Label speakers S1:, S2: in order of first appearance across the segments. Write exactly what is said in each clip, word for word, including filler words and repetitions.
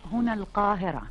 S1: هنا القاهرة.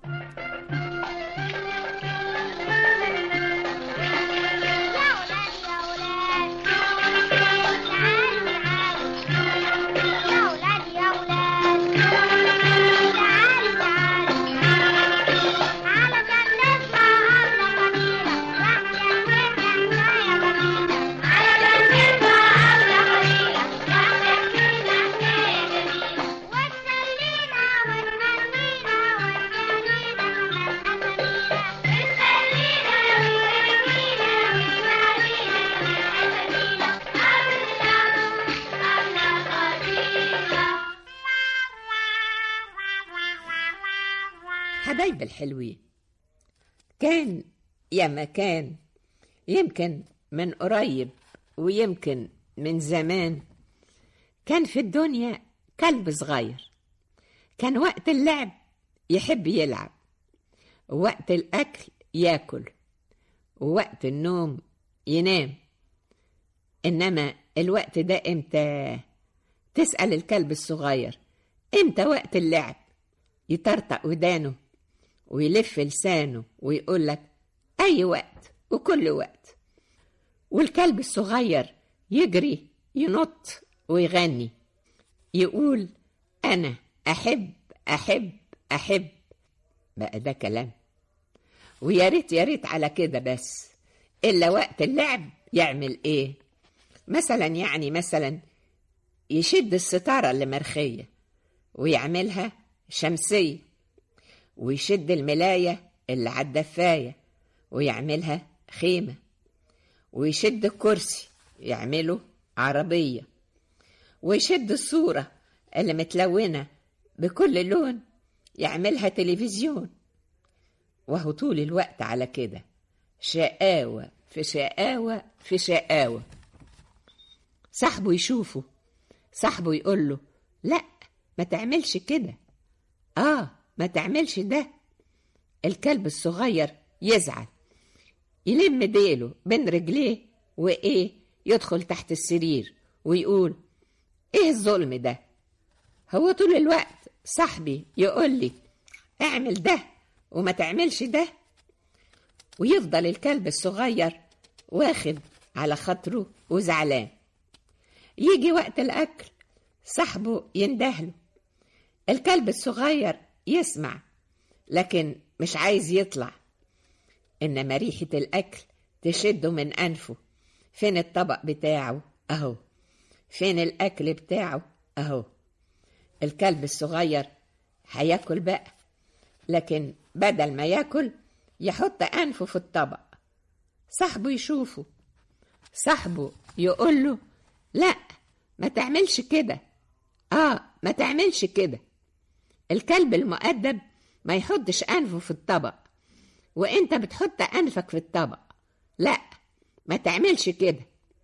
S2: حبايب الحلوين، كان يا مكان، يمكن من قريب ويمكن من زمان، كان في الدنيا كلب صغير. كان وقت اللعب يحب يلعب، ووقت الأكل ياكل، ووقت النوم ينام. إنما الوقت ده إمتى؟ تسأل الكلب الصغير إمتى وقت اللعب؟ يطرطق ودانه ويلف لسانه ويقول لك أي وقت وكل وقت. والكلب الصغير يجري ينط ويغني، يقول أنا أحب أحب أحب. بقى ده كلام؟ ويا ريت يا ريت على كده بس، إلا وقت اللعب يعمل إيه؟ مثلا يعني مثلا يشد الستارة اللي مرخية ويعملها شمسية، ويشد الملاية اللي على الدفاية ويعملها خيمة، ويشد الكرسي يعمله عربية، ويشد الصورة اللي متلونة بكل لون يعملها تلفزيون. وهو طول الوقت على كده، شقاوة في شقاوة في شقاوة. صاحبه يشوفه، صاحبه يقول له لا ما تعملش كده، آه ما تعملش ده. الكلب الصغير يزعل، يلم ديله بين رجليه وإيه يدخل تحت السرير ويقول إيه الظلم ده؟ هو طول الوقت صاحبي يقول لي اعمل ده وما تعملش ده؟ ويفضل الكلب الصغير واخد على خاطره وزعلان. يجي وقت الأكل صاحبه يندهله، الكلب الصغير يسمع لكن مش عايز يطلع، إنما ريحة الأكل تشده من أنفه. فين الطبق بتاعه؟ أهو. فين الأكل بتاعه؟ أهو. الكلب الصغير هياكل بقى، لكن بدل ما ياكل يحط أنفه في الطبق. صاحبه يشوفه، صاحبه يقول له لا ما تعملش كده، آه ما تعملش كده. الكلب المؤدب ما يحطش أنفه في الطبق، وإنت بتحط أنفك في الطبق. لا ما تعملش كده.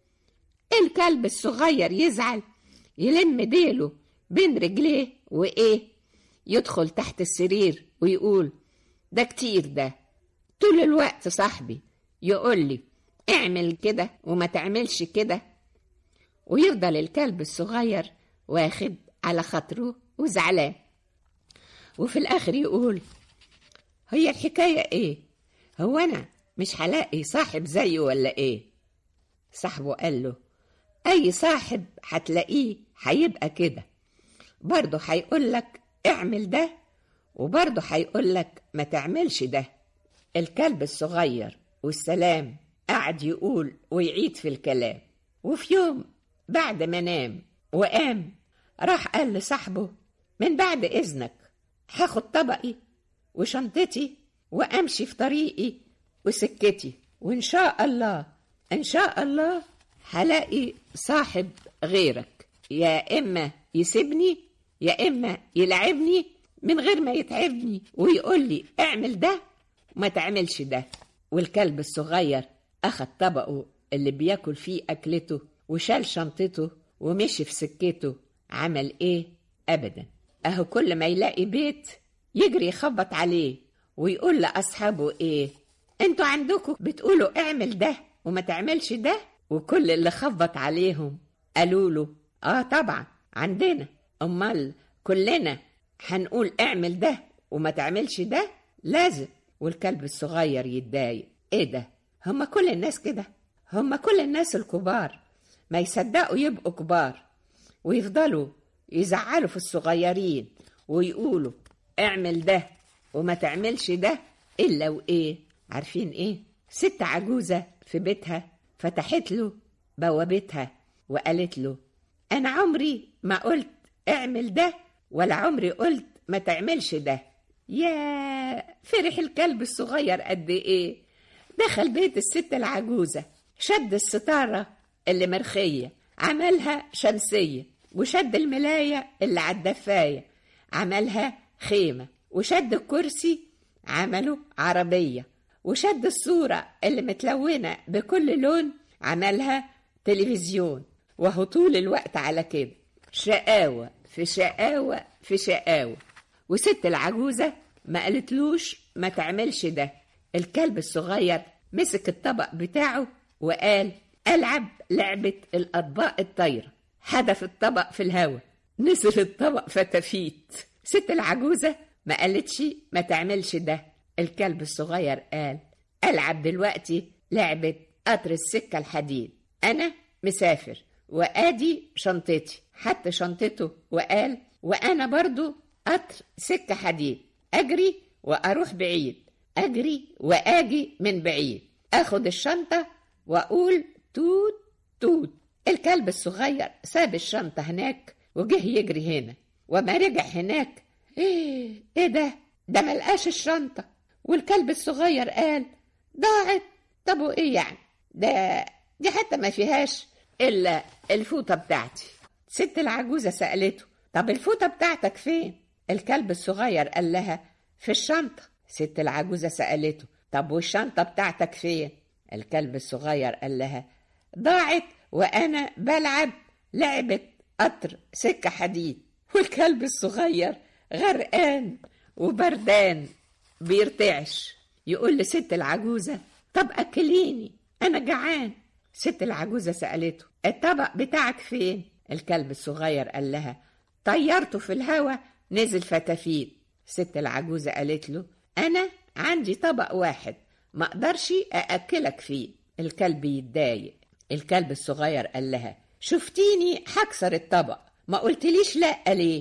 S2: الكلب الصغير يزعل، يلم ديله بين رجليه وإيه يدخل تحت السرير ويقول ده كتير ده، طول الوقت صاحبي يقول لي اعمل كده وما تعملش كده. ويفضل الكلب الصغير واخد على خاطره وزعلان، وفي الآخر يقول هي الحكاية إيه؟ هو أنا مش هلاقي صاحب زيه ولا إيه؟ صاحبه قال له أي صاحب هتلاقيه هيبقى كده، برضه هيقول لك اعمل ده وبرضه هيقول لك ما تعملش ده. الكلب الصغير والسلام قعد يقول ويعيد في الكلام. وفي يوم بعد ما نام وقام راح قال لصاحبه من بعد إذنك هاخد طبقي وشنطتي وأمشي في طريقي وسكتي، وإن شاء الله إن شاء الله هلاقي صاحب غيرك، يا إما يسيبني يا إما يلعبني من غير ما يتعبني ويقول لي اعمل ده وما تعملش ده. والكلب الصغير أخد طبقه اللي بياكل فيه أكلته وشال شنطته ومشي في سكته. عمل إيه؟ أبدا. أهو كل ما يلاقي بيت يجري يخبط عليه ويقول لأصحابه إيه؟ أنتوا عندكم بتقولوا اعمل ده وما تعملش ده؟ وكل اللي خبط عليهم قالوا له آه طبعا عندنا، أمال كلنا هنقول اعمل ده وما تعملش ده؟ لازم. والكلب الصغير يتضايق. ايه ده؟ هما كل الناس كده؟ هما كل الناس الكبار ما يصدقوا يبقوا كبار ويفضلوا يزعلوا في الصغيرين ويقولوا اعمل ده وما تعملش ده إلا وإيه؟ عارفين إيه؟ ست عجوزة في بيتها فتحت له بوابتها وقالت له أنا عمري ما قلت اعمل ده ولا عمري قلت ما تعملش ده. يا فرح الكلب الصغير قد إيه. دخل بيت الست العجوزة، شد الستارة اللي مرخية عملها شمسية، وشد الملاية اللي على الدفاية عملها خيمة، وشد الكرسي عمله عربية، وشد الصورة اللي متلونة بكل لون عملها تلفزيون. وهو طول الوقت على كده، شقاوة في شقاوة في شقاوة. وست العجوزة ما قالتلوش ما تعملش ده. الكلب الصغير مسك الطبق بتاعه وقال ألعب لعبة الأطباق الطايرة. حدف الطبق في الهواء، نزل الطبق فتفيت. ست العجوزة ما قالتش ما تعملش ده. الكلب الصغير قال ألعب دلوقتي لعبة قطر السكة الحديد. أنا مسافر وآدي شنطتي. حط شنطته وقال وأنا برضو قطر سكة حديد، أجري وأروح بعيد، أجري وآجي من بعيد، أخد الشنطة وأقول توت توت. الكلب الصغير ساب الشنطة هناك وجه يجري هنا، وما رجع هناك ايه ايه ده ده ملقاش الشنطة. والكلب الصغير قال ضاعت. طب وايه يعني؟ ده دي حتى ما فيهاش الا الفوطة بتاعتي. ست العجوزة سألته طب الفوطة بتاعتك فين؟ الكلب الصغير قال لها في الشنطة. ست العجوزة سألته طب والشنطة بتاعتك فين؟ الكلب الصغير قال لها ضاعت وأنا بلعب لعبة قطر سكة حديد. والكلب الصغير غرقان وبردان بيرتعش، يقول لست العجوزة طب أكليني أنا جعان. ست العجوزة سألته الطبق بتاعك فين؟ الكلب الصغير قال لها طيرته في الهوا نزل فتافيت. ست العجوزة قالت له أنا عندي طبق واحد ما أقدرش أأكلك فيه. الكلب يتضايق. الكلب الصغير قال لها شفتيني هكسر الطبق ما قلتليش لأ ليه؟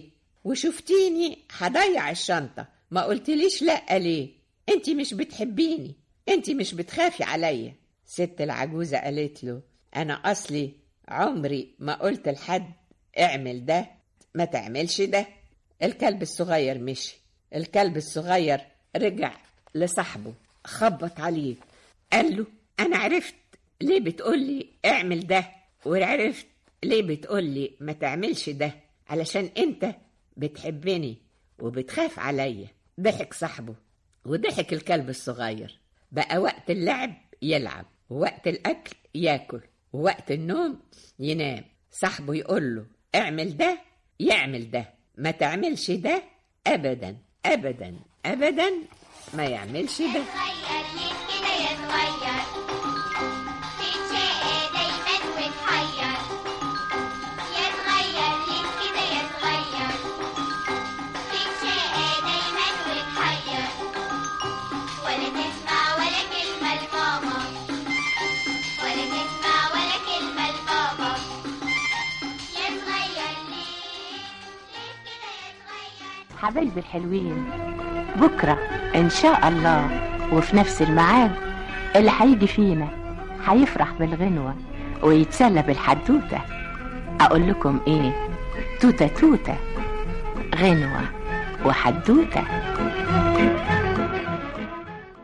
S2: وشفتيني هضيع الشنطة ما قلتليش لأ ليه؟ انتي مش بتحبيني، انتي مش بتخافي عليا. ست العجوزة قالت له أنا أصلي عمري ما قلت لحد اعمل ده ما تعملش ده. الكلب الصغير مشي. الكلب الصغير رجع لصاحبه خبط عليه قال له أنا عرفت ليه بتقولي اعمل ده، وعرفت ليه بتقولي ما تعملش ده، علشان انت بتحبني وبتخاف عليا. ضحك صاحبه وضحك الكلب الصغير. بقى وقت اللعب يلعب، ووقت الأكل ياكل، ووقت النوم ينام. صاحبه يقول له اعمل ده يعمل ده، ما تعملش ده أبدا أبدا أبدا ما يعملش ده.
S1: حبايبي الحلوين، بكرة إن شاء الله وفي نفس الميعاد اللي هيجي فينا هيفرح بالغنوة ويتسلى بالحدوتة. أقول لكم إيه؟ توتة توتة غنوة وحدوتة.